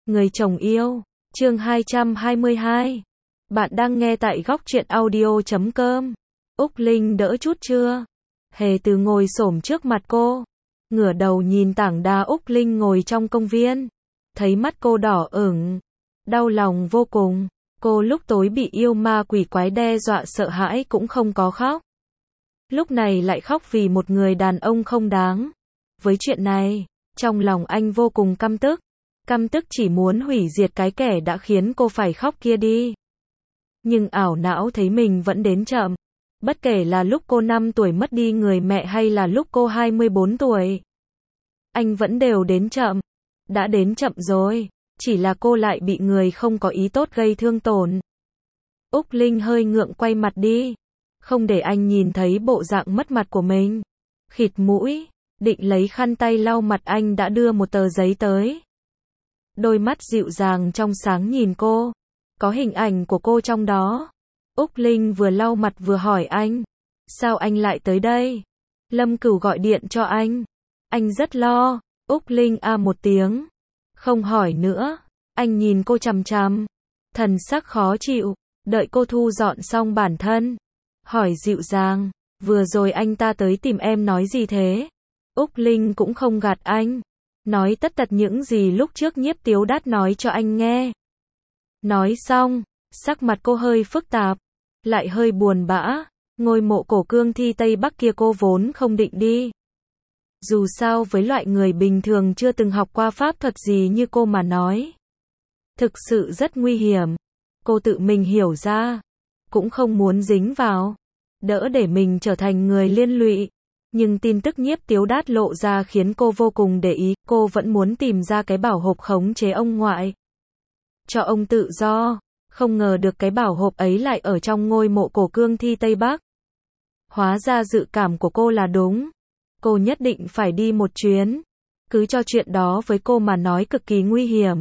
Người chồng yêu, chương 222. Bạn đang nghe tại góc truyện audio.com. Úc Linh đỡ chút chưa? Hề Từ ngồi xổm trước mặt cô, ngửa đầu nhìn tảng đá Úc Linh ngồi trong công viên. Thấy mắt cô đỏ ửng, đau lòng vô cùng. Cô lúc tối bị yêu ma quỷ quái đe dọa sợ hãi cũng không có khóc. Lúc này lại khóc vì một người đàn ông không đáng. Với chuyện này, trong lòng anh vô cùng căm tức. Căm tức chỉ muốn hủy diệt cái kẻ đã khiến cô phải khóc kia đi. Nhưng ảo não thấy mình vẫn đến chậm. Bất kể là lúc cô 5 tuổi mất đi người mẹ hay là lúc cô 24 tuổi. Anh vẫn đều đến chậm. Đã đến chậm rồi, chỉ là cô lại bị người không có ý tốt gây thương tổn. Úc Linh hơi ngượng quay mặt đi. Không để anh nhìn thấy bộ dạng mất mặt của mình. Khịt mũi, định lấy khăn tay lau mặt anh đã đưa một tờ giấy tới. Đôi mắt dịu dàng trong sáng nhìn cô. Có hình ảnh của cô trong đó. Úc Linh vừa lau mặt vừa hỏi anh. Sao anh lại tới đây? Lâm Cửu gọi điện cho anh. Anh rất lo. Úc Linh một tiếng. Không hỏi nữa. Anh nhìn cô chằm chằm. Thần sắc khó chịu. Đợi cô thu dọn xong bản thân. Hỏi dịu dàng. Vừa rồi anh ta tới tìm em nói gì thế? Úc Linh cũng không gạt anh. Nói tất tật những gì lúc trước Nhiếp Tiếu Đát nói cho anh nghe. Nói xong, sắc mặt cô hơi phức tạp, lại hơi buồn bã. Ngôi mộ cổ cương thi Tây Bắc kia cô vốn không định đi. Dù sao với loại người bình thường chưa từng học qua pháp thuật gì như cô mà nói, thực sự rất nguy hiểm. Cô tự mình hiểu ra, cũng không muốn dính vào, đỡ để mình trở thành người liên lụy. Nhưng tin tức Nhiếp Tiếu Đát lộ ra khiến cô vô cùng để ý, cô vẫn muốn tìm ra cái bảo hộp khống chế ông ngoại. Cho ông tự do, không ngờ được cái bảo hộp ấy lại ở trong ngôi mộ cổ cương thi Tây Bắc. Hóa ra dự cảm của cô là đúng. Cô nhất định phải đi một chuyến. Cứ cho chuyện đó với cô mà nói cực kỳ nguy hiểm.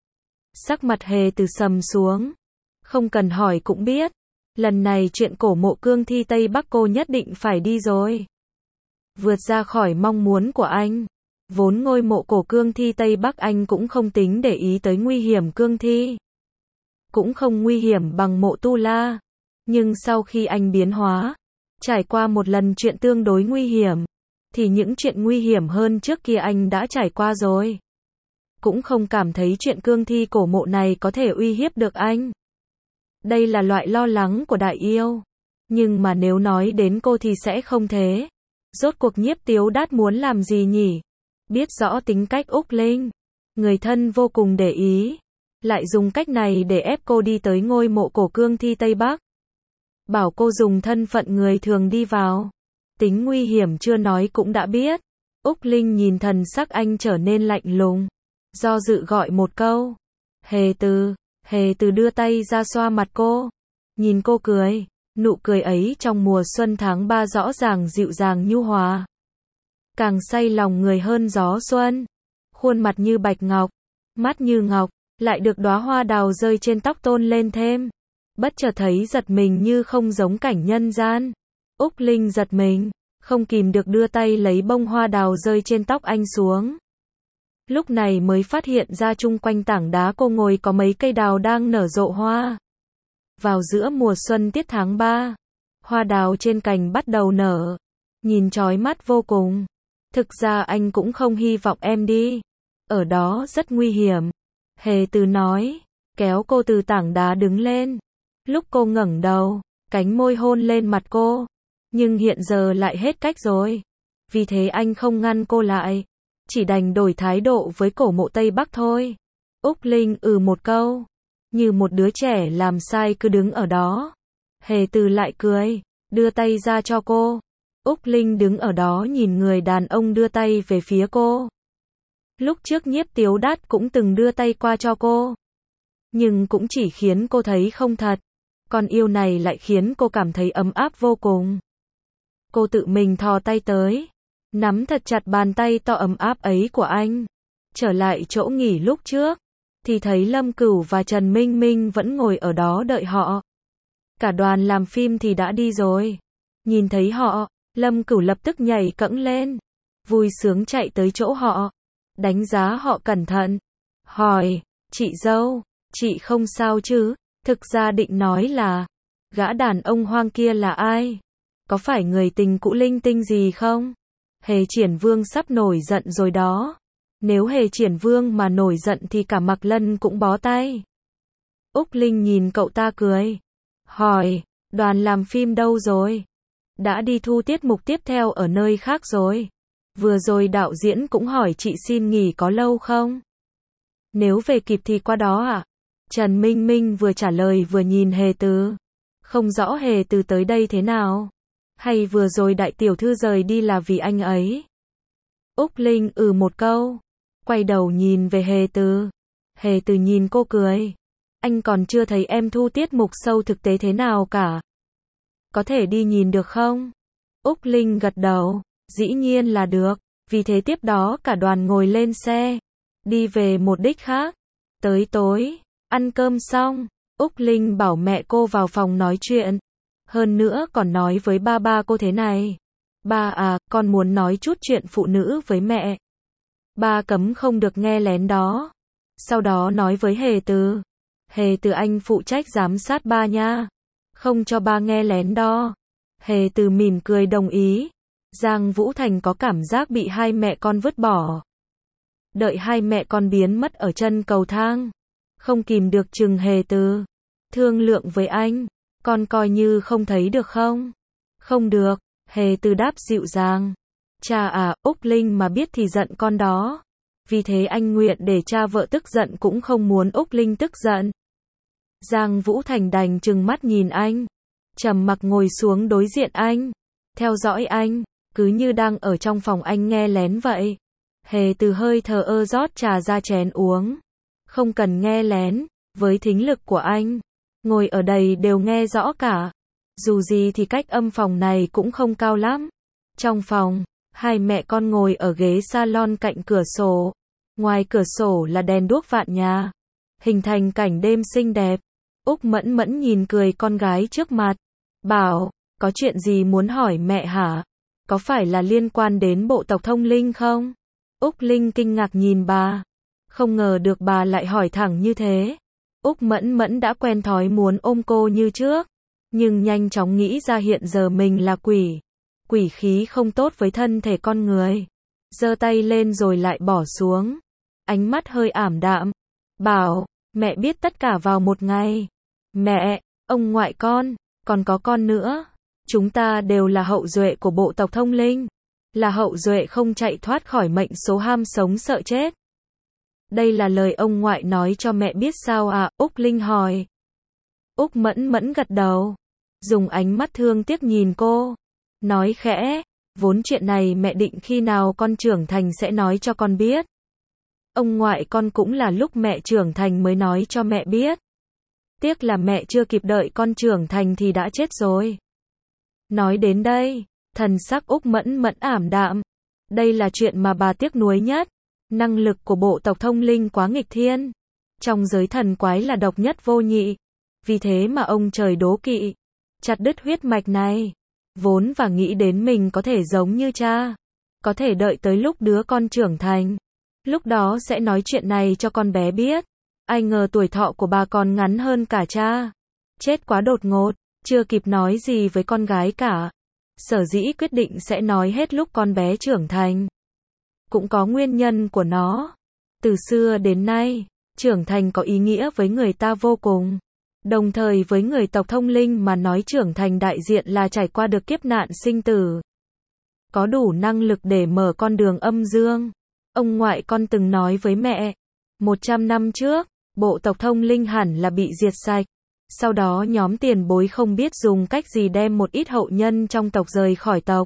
Sắc mặt Hề Từ sầm xuống. Không cần hỏi cũng biết. Lần này chuyện cổ mộ cương thi Tây Bắc cô nhất định phải đi rồi. Vượt ra khỏi mong muốn của anh. Vốn ngôi mộ cổ cương thi Tây Bắc anh cũng không tính để ý tới nguy hiểm cương thi. Cũng không nguy hiểm bằng mộ Tu La. Nhưng sau khi anh biến hóa, trải qua một lần chuyện tương đối nguy hiểm, thì những chuyện nguy hiểm hơn trước kia anh đã trải qua rồi. Cũng không cảm thấy chuyện cương thi cổ mộ này có thể uy hiếp được anh. Đây là loại lo lắng của đại yêu. Nhưng mà nếu nói đến cô thì sẽ không thế. Rốt cuộc Nhiếp Tiếu Đát muốn làm gì nhỉ? Biết rõ tính cách Úc Linh, người thân vô cùng để ý, lại dùng cách này để ép cô đi tới ngôi mộ cổ cương thi Tây Bắc. Bảo cô dùng thân phận người thường đi vào. Tính nguy hiểm chưa nói cũng đã biết. Úc Linh nhìn thần sắc anh trở nên lạnh lùng. Do dự gọi một câu. Hề Từ. Hề Từ đưa tay ra xoa mặt cô. Nhìn cô cười. Nụ cười ấy trong mùa xuân tháng 3 rõ ràng dịu dàng nhu hòa. Càng say lòng người hơn gió xuân. Khuôn mặt như bạch ngọc, mắt như ngọc, lại được đóa hoa đào rơi trên tóc tôn lên thêm. Bất chợt thấy giật mình như không giống cảnh nhân gian. Úc Linh giật mình, không kìm được đưa tay lấy bông hoa đào rơi trên tóc anh xuống. Lúc này mới phát hiện ra chung quanh tảng đá cô ngồi có mấy cây đào đang nở rộ hoa. Vào giữa mùa xuân tiết tháng 3, hoa đào trên cành bắt đầu nở, nhìn chói mắt vô cùng. Thực ra anh cũng không hy vọng em đi, ở đó rất nguy hiểm. Hề Từ nói, kéo cô từ tảng đá đứng lên. Lúc cô ngẩng đầu, cánh môi hôn lên mặt cô, nhưng hiện giờ lại hết cách rồi. Vì thế anh không ngăn cô lại, chỉ đành đổi thái độ với cổ mộ Tây Bắc thôi. Úc Linh một câu, như một đứa trẻ làm sai cứ đứng ở đó. Hề Từ lại cười, đưa tay ra cho cô. Úc Linh đứng ở đó nhìn người đàn ông đưa tay về phía cô. Lúc trước Nhiếp Tiếu Đát cũng từng đưa tay qua cho cô, nhưng cũng chỉ khiến cô thấy không thật. Con yêu này lại khiến cô cảm thấy ấm áp vô cùng. Cô tự mình thò tay tới, nắm thật chặt bàn tay to ấm áp ấy của anh. Trở lại chỗ nghỉ lúc trước, thì thấy Lâm Cửu và Trần Minh Minh vẫn ngồi ở đó đợi họ. Cả đoàn làm phim thì đã đi rồi. Nhìn thấy họ, Lâm Cửu lập tức nhảy cẫng lên, vui sướng chạy tới chỗ họ, đánh giá họ cẩn thận, hỏi, Chị dâu, chị không sao chứ? Thực ra định nói là, gã đàn ông hoang kia là ai? Có phải người tình cũ linh tinh gì không? Hề Triển Vương sắp nổi giận rồi đó. Nếu Hề Triển Vương mà nổi giận thì cả Mạc Lân cũng bó tay. Úc Linh nhìn cậu ta cười. Hỏi, đoàn làm phim đâu rồi? Đã đi thu tiết mục tiếp theo ở nơi khác rồi. Vừa rồi đạo diễn cũng hỏi chị xin nghỉ có lâu không? Nếu về kịp thì qua đó ạ. Trần Minh Minh vừa trả lời vừa nhìn Hề Từ. Không rõ Hề Từ tới đây thế nào. Hay vừa rồi đại tiểu thư rời đi là vì anh ấy? Úc Linh một câu. Quay đầu nhìn về Hề Từ. Hề Từ nhìn cô cười. Anh còn chưa thấy em thu tiết mục show thực tế thế nào cả. Có thể đi nhìn được không? Úc Linh gật đầu. Dĩ nhiên là được. Vì thế tiếp đó cả đoàn ngồi lên xe. Đi về một đích khác. Tới tối, ăn cơm xong, Úc Linh bảo mẹ cô vào phòng nói chuyện. Hơn nữa còn nói với ba cô thế này. Ba à, con muốn nói chút chuyện phụ nữ với mẹ. Ba cấm không được nghe lén đó. Sau đó nói với Hề Từ. Hề Từ anh phụ trách giám sát ba nha. Không cho ba nghe lén đó. Hề Từ mỉm cười đồng ý. Giang Vũ Thành có cảm giác bị hai mẹ con vứt bỏ. Đợi hai mẹ con biến mất ở chân cầu thang. Không kìm được chừng Hề Từ. Thương lượng với anh. Con coi như không thấy được không? Không được. Hề Từ đáp dịu dàng. Cha à, Úc Linh mà biết thì giận con đó. Vì thế anh nguyện để cha vợ tức giận cũng không muốn Úc Linh tức giận. Giang Vũ Thành đành trừng mắt nhìn anh. Trầm mặc ngồi xuống đối diện anh. Theo dõi anh. Cứ như đang ở trong phòng anh nghe lén vậy. Hề Từ hơi thờ ơ rót trà ra chén uống. Không cần nghe lén. Với thính lực của anh. Ngồi ở đây đều nghe rõ cả. Dù gì thì cách âm phòng này cũng không cao lắm. Trong phòng, hai mẹ con ngồi ở ghế salon cạnh cửa sổ. Ngoài cửa sổ là đèn đuốc vạn nhà. Hình thành cảnh đêm xinh đẹp. Úc Mẫn Mẫn nhìn cười con gái trước mặt. Bảo, có chuyện gì muốn hỏi mẹ hả? Có phải là liên quan đến bộ tộc Thông Linh không? Úc Linh kinh ngạc nhìn bà. Không ngờ được bà lại hỏi thẳng như thế. Úc Mẫn Mẫn đã quen thói muốn ôm cô như trước. Nhưng nhanh chóng nghĩ ra hiện giờ mình là quỷ. Quỷ khí không tốt với thân thể con người. Giơ tay lên rồi lại bỏ xuống. Ánh mắt hơi ảm đạm. Bảo, mẹ biết tất cả vào một ngày. Mẹ, ông ngoại con, còn có con nữa. Chúng ta đều là hậu duệ của bộ tộc Thông Linh. Là hậu duệ không chạy thoát khỏi mệnh số ham sống sợ chết. Đây là lời ông ngoại nói cho mẹ biết sao à? Úc Linh hỏi. Úc Mẫn Mẫn gật đầu. Dùng ánh mắt thương tiếc nhìn cô. Nói khẽ. Vốn chuyện này mẹ định khi nào con trưởng thành sẽ nói cho con biết. Ông ngoại con cũng là lúc mẹ trưởng thành mới nói cho mẹ biết. Tiếc là mẹ chưa kịp đợi con trưởng thành thì đã chết rồi. Nói đến đây, thần sắc Úc Mẫn Mẫn ảm đạm. Đây là chuyện mà bà tiếc nuối nhất. Năng lực của bộ tộc Thông Linh quá nghịch thiên. Trong giới thần quái là độc nhất vô nhị. Vì thế mà ông trời đố kỵ. Chặt đứt huyết mạch này. Vốn và nghĩ đến mình có thể giống như cha. Có thể đợi tới lúc đứa con trưởng thành. Lúc đó sẽ nói chuyện này cho con bé biết. Ai ngờ tuổi thọ của bà còn ngắn hơn cả cha. Chết quá đột ngột. Chưa kịp nói gì với con gái cả. Sở dĩ quyết định sẽ nói hết lúc con bé trưởng thành. Cũng có nguyên nhân của nó. Từ xưa đến nay, trưởng thành có ý nghĩa với người ta vô cùng. Đồng thời với người tộc Thông Linh mà nói trưởng thành đại diện là trải qua được kiếp nạn sinh tử. Có đủ năng lực để mở con đường âm dương. Ông ngoại con từng nói với mẹ. 100 năm trước, bộ tộc Thông Linh hẳn là bị diệt sạch. Sau đó nhóm tiền bối không biết dùng cách gì đem một ít hậu nhân trong tộc rời khỏi tộc.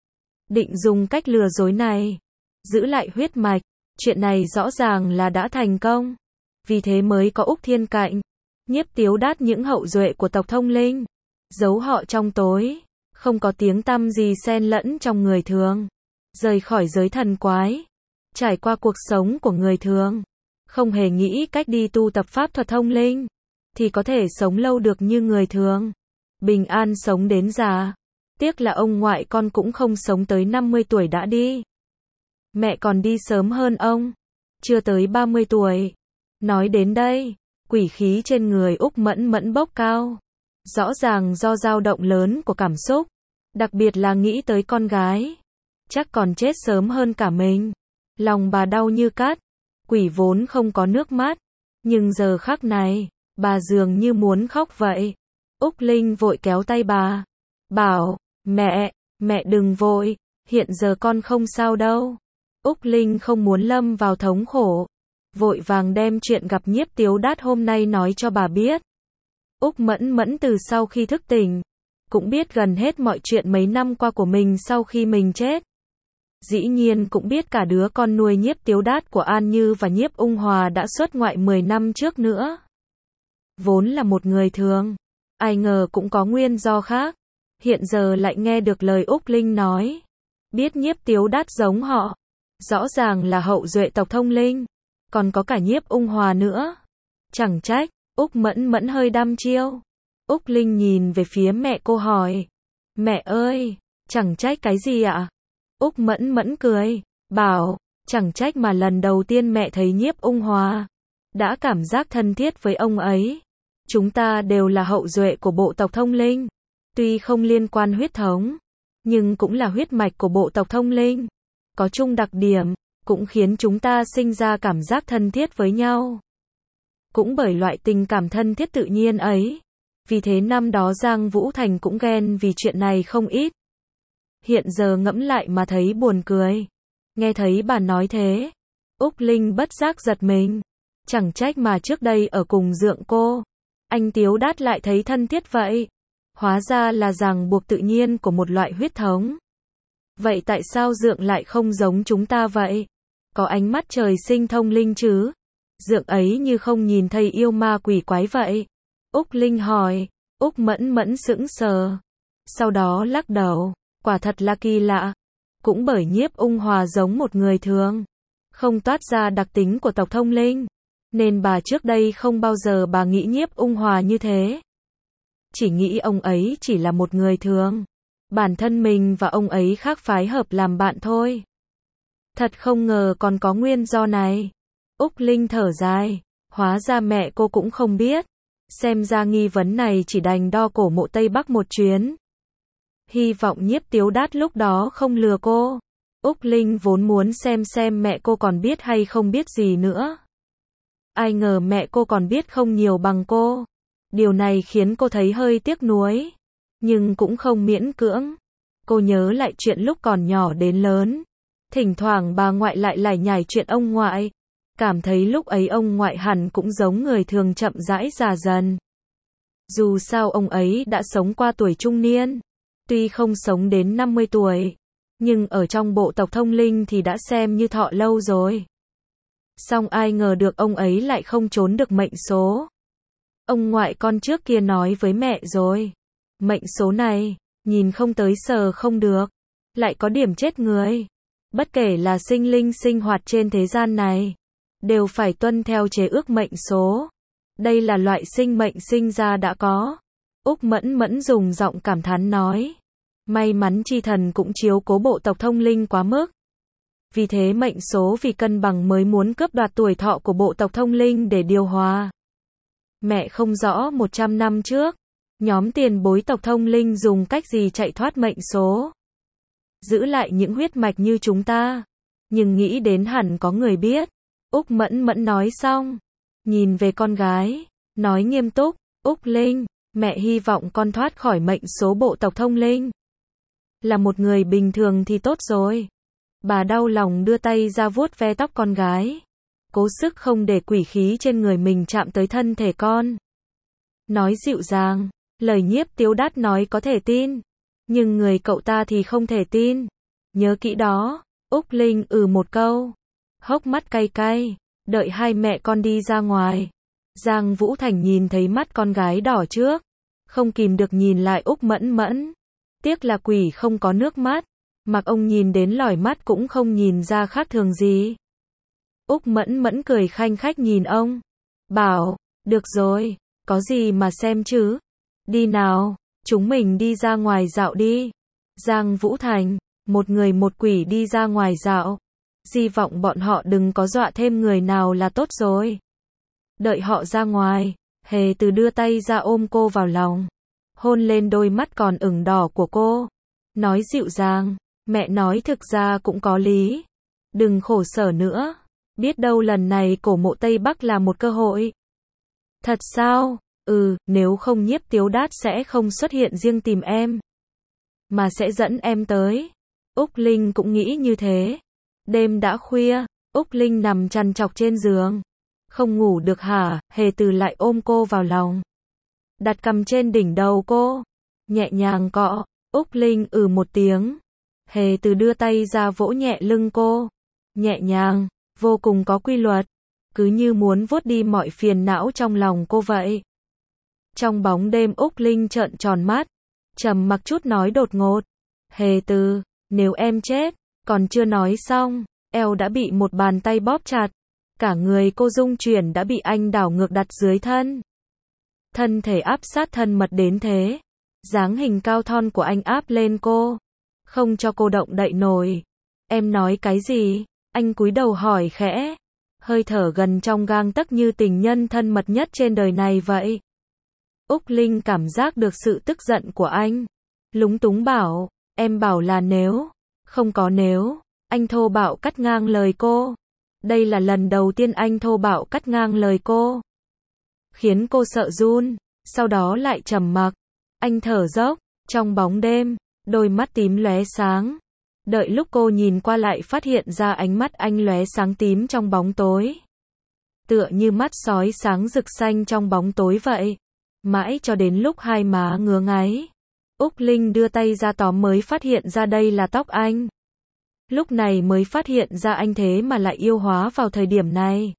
Định dùng cách lừa dối này. Giữ lại huyết mạch. Chuyện này rõ ràng là đã thành công. Vì thế mới có Úc Thiên Cạnh. Nhiếp Tiếu Đát những hậu duệ của tộc Thông Linh. Giấu họ trong tối. Không có tiếng tăm gì xen lẫn trong người thường. Rời khỏi giới thần quái. Trải qua cuộc sống của người thường. Không hề nghĩ cách đi tu tập pháp thuật thông linh. Thì có thể sống lâu được như người thường. Bình an sống đến già. Tiếc là ông ngoại con cũng không sống tới 50 tuổi đã đi. Mẹ còn đi sớm hơn ông. Chưa tới 30 tuổi. Nói đến đây, quỷ khí trên người Úc Mẫn Mẫn bốc cao. Rõ ràng do dao động lớn của cảm xúc, đặc biệt là nghĩ tới con gái. Chắc còn chết sớm hơn cả mình. Lòng bà đau như cắt. Quỷ vốn không có nước mắt, nhưng giờ khắc này, bà dường như muốn khóc vậy. Úc Linh vội kéo tay bà, bảo, mẹ đừng vội, hiện giờ con không sao đâu. Úc Linh không muốn lâm vào thống khổ, vội vàng đem chuyện gặp Nhiếp Tiếu Đát hôm nay nói cho bà biết. Úc Mẫn Mẫn từ sau khi thức tỉnh, cũng biết gần hết mọi chuyện mấy năm qua của mình sau khi mình chết. Dĩ nhiên cũng biết cả đứa con nuôi Nhiếp Tiếu Đát của An Như và Nhiếp Ung Hòa đã xuất ngoại 10 năm trước nữa. Vốn là một người thường, ai ngờ cũng có nguyên do khác. Hiện giờ lại nghe được lời Úc Linh nói, biết Nhiếp Tiếu Đát giống họ, rõ ràng là hậu duệ tộc Thông Linh, còn có cả Nhiếp Ung Hòa nữa. Chẳng trách, Úc Mẫn Mẫn hơi đăm chiêu. Úc Linh nhìn về phía mẹ cô hỏi, mẹ ơi, chẳng trách cái gì ạ? Úc Mẫn Mẫn cười, bảo, chẳng trách mà lần đầu tiên mẹ thấy Nhiếp Ung Hòa, đã cảm giác thân thiết với ông ấy. Chúng ta đều là hậu duệ của bộ tộc Thông Linh, tuy không liên quan huyết thống, nhưng cũng là huyết mạch của bộ tộc Thông Linh, có chung đặc điểm, cũng khiến chúng ta sinh ra cảm giác thân thiết với nhau. Cũng bởi loại tình cảm thân thiết tự nhiên ấy, vì thế năm đó Giang Vũ Thành cũng ghen vì chuyện này không ít. Hiện giờ ngẫm lại mà thấy buồn cười. Nghe thấy bà nói thế, Úc Linh bất giác giật mình. Chẳng trách mà trước đây ở cùng Dượng cô, anh Tiếu Đát lại thấy thân thiết vậy. Hóa ra là ràng buộc tự nhiên của một loại huyết thống. Vậy tại sao Dượng lại không giống chúng ta vậy? Có ánh mắt trời sinh thông linh chứ? Dượng ấy như không nhìn thấy yêu ma quỷ quái vậy. Úc Linh hỏi, Úc Mẫn Mẫn sững sờ. Sau đó lắc đầu, quả thật là kỳ lạ. Cũng bởi Nhiếp Ung Hòa giống một người thường, không toát ra đặc tính của tộc Thông Linh, nên bà trước đây không bao giờ bà nghĩ Nhiếp Ung Hòa như thế. Chỉ nghĩ ông ấy chỉ là một người thường. Bản thân mình và ông ấy khác phái hợp làm bạn thôi. Thật không ngờ còn có nguyên do này. Úc Linh thở dài, hóa ra mẹ cô cũng không biết. Xem ra nghi vấn này chỉ đành đo cổ mộ Tây Bắc một chuyến. Hy vọng Nhiếp Tiếu Đát lúc đó không lừa cô. Úc Linh vốn muốn xem mẹ cô còn biết hay không biết gì nữa. Ai ngờ mẹ cô còn biết không nhiều bằng cô. Điều này khiến cô thấy hơi tiếc nuối, nhưng cũng không miễn cưỡng. Cô nhớ lại chuyện lúc còn nhỏ đến lớn. Thỉnh thoảng bà ngoại lại lải nhải chuyện ông ngoại. Cảm thấy lúc ấy ông ngoại hẳn cũng giống người thường chậm rãi già dần. Dù sao ông ấy đã sống qua tuổi trung niên. Tuy không sống đến 50 tuổi, nhưng ở trong bộ tộc Thông Linh thì đã xem như thọ lâu rồi. Song ai ngờ được ông ấy lại không trốn được mệnh số. Ông ngoại con trước kia nói với mẹ rồi. Mệnh số này, nhìn không tới sờ không được, lại có điểm chết người. Bất kể là sinh linh sinh hoạt trên thế gian này, đều phải tuân theo chế ước mệnh số. Đây là loại sinh mệnh sinh ra đã có. Úc Mẫn Mẫn dùng giọng cảm thán nói. May mắn chi thần cũng chiếu cố bộ tộc Thông Linh quá mức. Vì thế mệnh số vì cân bằng mới muốn cướp đoạt tuổi thọ của bộ tộc Thông Linh để điều hòa. Mẹ không rõ 100 năm trước, nhóm tiền bối tộc Thông Linh dùng cách gì chạy thoát mệnh số. Giữ lại những huyết mạch như chúng ta. Nhưng nghĩ đến hẳn có người biết. Úc Mẫn Mẫn nói xong, nhìn về con gái, nói nghiêm túc, Úc Linh, mẹ hy vọng con thoát khỏi mệnh số bộ tộc Thông Linh. Là một người bình thường thì tốt rồi. Bà đau lòng đưa tay ra vuốt ve tóc con gái. Cố sức không để quỷ khí trên người mình chạm tới thân thể con. Nói dịu dàng, lời Nhiếp Tiếu Đát nói có thể tin. Nhưng người cậu ta thì không thể tin. Nhớ kỹ đó. Úc Linh một câu. Hốc mắt cay cay. Đợi hai mẹ con đi ra ngoài. Giang Vũ Thành nhìn thấy mắt con gái đỏ trước. Không kìm được nhìn lại Úc Mẫn Mẫn. Tiếc là quỷ không có nước mắt. Mặc ông nhìn đến lỏi mắt cũng không nhìn ra khác thường gì. Úc Mẫn Mẫn cười khanh khách nhìn ông. Bảo, được rồi, có gì mà xem chứ. Đi nào, chúng mình đi ra ngoài dạo đi. Giang Vũ Thành, một người một quỷ đi ra ngoài dạo. Hy vọng bọn họ đừng có dọa thêm người nào là tốt rồi. Đợi họ ra ngoài, Hề Từ đưa tay ra ôm cô vào lòng, hôn lên đôi mắt còn ửng đỏ của cô, nói dịu dàng, mẹ nói thực ra cũng có lý, đừng khổ sở nữa, biết đâu lần này cổ mộ Tây Bắc là một cơ hội. Thật sao? Nếu không Nhiếp Tiếu Đát sẽ không xuất hiện riêng tìm em, mà sẽ dẫn em tới. Úc Linh cũng nghĩ như thế. Đêm đã khuya, Úc Linh nằm trằn trọc trên giường. Không ngủ được hả? Hề Từ lại ôm cô vào lòng, đặt cằm trên đỉnh đầu cô, nhẹ nhàng cọ. Úc Linh một tiếng. Hề Từ đưa tay ra vỗ nhẹ lưng cô, nhẹ nhàng, vô cùng có quy luật, cứ như muốn vuốt đi mọi phiền não trong lòng cô vậy. Trong bóng đêm Úc Linh trợn tròn mắt, trầm mặc chút nói đột ngột, Hề Từ, nếu em chết, còn chưa nói xong, eo đã bị một bàn tay bóp chặt, cả người cô rung chuyển đã bị anh đảo ngược đặt dưới thân. Thân thể áp sát thân mật đến thế, dáng hình cao thon của anh áp lên cô, không cho cô động đậy nổi. Em nói cái gì? Anh cúi đầu hỏi khẽ, hơi thở gần trong gang tấc như tình nhân thân mật nhất trên đời này vậy. Úc Linh cảm giác được sự tức giận của anh, lúng túng bảo, em bảo là nếu, không có nếu. Anh thô bạo cắt ngang lời cô. Đây là lần đầu tiên anh thô bạo cắt ngang lời cô, khiến cô sợ run, sau đó lại trầm mặc. Anh thở dốc, trong bóng đêm, đôi mắt tím lóe sáng. Đợi lúc cô nhìn qua lại phát hiện ra ánh mắt anh lóe sáng tím trong bóng tối, tựa như mắt sói sáng rực xanh trong bóng tối vậy. Mãi cho đến lúc hai má ngứa ngáy, Úc Linh đưa tay ra tóm mới phát hiện ra đây là tóc anh. Lúc này mới phát hiện ra anh thế mà lại yêu hóa vào thời điểm này.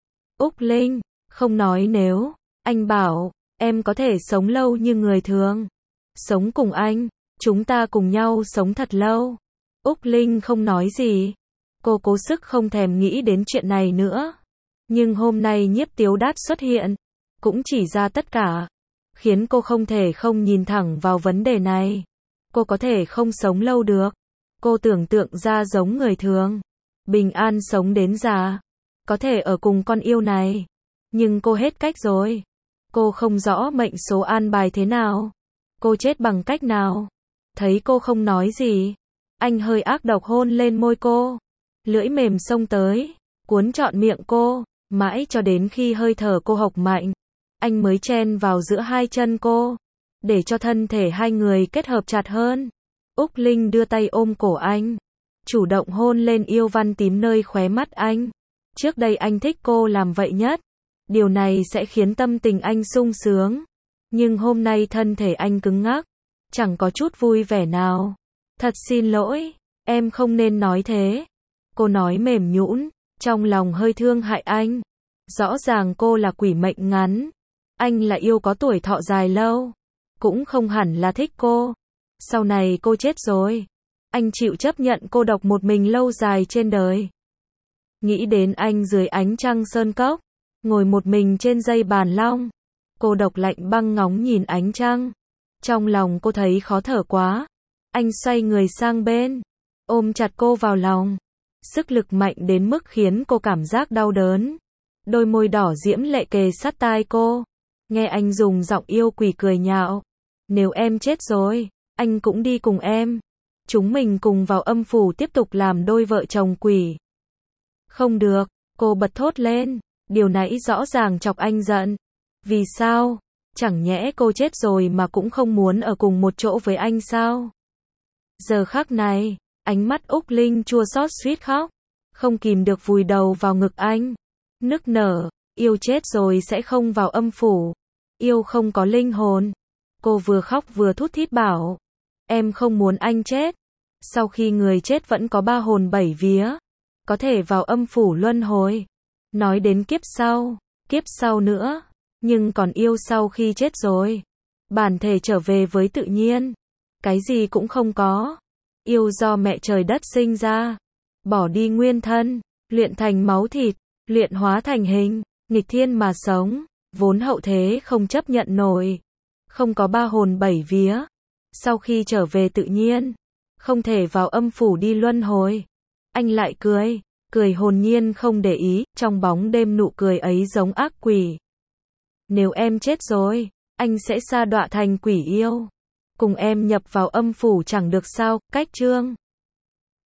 Úc Linh, không nói nếu, anh bảo, em có thể sống lâu như người thường. Sống cùng anh, chúng ta cùng nhau sống thật lâu. Úc Linh không nói gì. Cô cố sức không thèm nghĩ đến chuyện này nữa. Nhưng hôm nay Nhiếp Tiếu Đát xuất hiện, cũng chỉ ra tất cả, khiến cô không thể không nhìn thẳng vào vấn đề này. Cô có thể không sống lâu được. Cô tưởng tượng ra giống người thường, bình an sống đến già, có thể ở cùng con yêu này. Nhưng cô hết cách rồi. Cô không rõ mệnh số an bài thế nào. Cô chết bằng cách nào. Thấy cô không nói gì, anh hơi ác độc hôn lên môi cô. Lưỡi mềm xông tới, cuốn trọn miệng cô, mãi cho đến khi hơi thở cô hộc mạnh, anh mới chen vào giữa hai chân cô, để cho thân thể hai người kết hợp chặt hơn. Úc Linh đưa tay ôm cổ anh, chủ động hôn lên yêu văn tím nơi khóe mắt anh. Trước đây anh thích cô làm vậy nhất. Điều này sẽ khiến tâm tình anh sung sướng. Nhưng hôm nay thân thể anh cứng ngắc, chẳng có chút vui vẻ nào. Thật xin lỗi, em không nên nói thế. Cô nói mềm nhũn, trong lòng hơi thương hại anh. Rõ ràng cô là quỷ mệnh ngắn, anh là yêu có tuổi thọ dài lâu. Cũng không hẳn là thích cô. Sau này cô chết rồi, anh chịu chấp nhận cô độc một mình lâu dài trên đời. Nghĩ đến anh dưới ánh trăng sơn cốc, ngồi một mình trên dây bàn long, cô độc lạnh băng ngóng nhìn ánh trăng. Trong lòng cô thấy khó thở quá. Anh xoay người sang bên, ôm chặt cô vào lòng. Sức lực mạnh đến mức khiến cô cảm giác đau đớn. Đôi môi đỏ diễm lệ kề sát tai cô. Nghe anh dùng giọng yêu quỷ cười nhạo. Nếu em chết rồi, anh cũng đi cùng em. Chúng mình cùng vào âm phủ tiếp tục làm đôi vợ chồng quỷ. Không được, cô bật thốt lên. Điều nãy rõ ràng chọc anh giận. Vì sao? Chẳng nhẽ cô chết rồi mà cũng không muốn ở cùng một chỗ với anh sao? Giờ khắc này, ánh mắt Úc Linh chua xót suýt khóc, không kìm được vùi đầu vào ngực anh, nức nở. Yêu chết rồi sẽ không vào âm phủ. Yêu không có linh hồn. Cô vừa khóc vừa thút thít bảo, em không muốn anh chết. Sau khi người chết vẫn có 3 hồn 7 vía, có thể vào âm phủ luân hồi. Nói đến kiếp sau nữa, nhưng còn yêu sau khi chết rồi, bản thể trở về với tự nhiên, cái gì cũng không có. Yêu do mẹ trời đất sinh ra, bỏ đi nguyên thân, luyện thành máu thịt, luyện hóa thành hình, nghịch thiên mà sống, vốn hậu thế không chấp nhận nổi. Không có 3 hồn 7 vía, sau khi trở về tự nhiên, không thể vào âm phủ đi luân hồi. Anh lại cười, cười hồn nhiên không để ý, trong bóng đêm nụ cười ấy giống ác quỷ. Nếu em chết rồi, anh sẽ sa đọa thành quỷ yêu. Cùng em nhập vào âm phủ chẳng được sao, cách chương.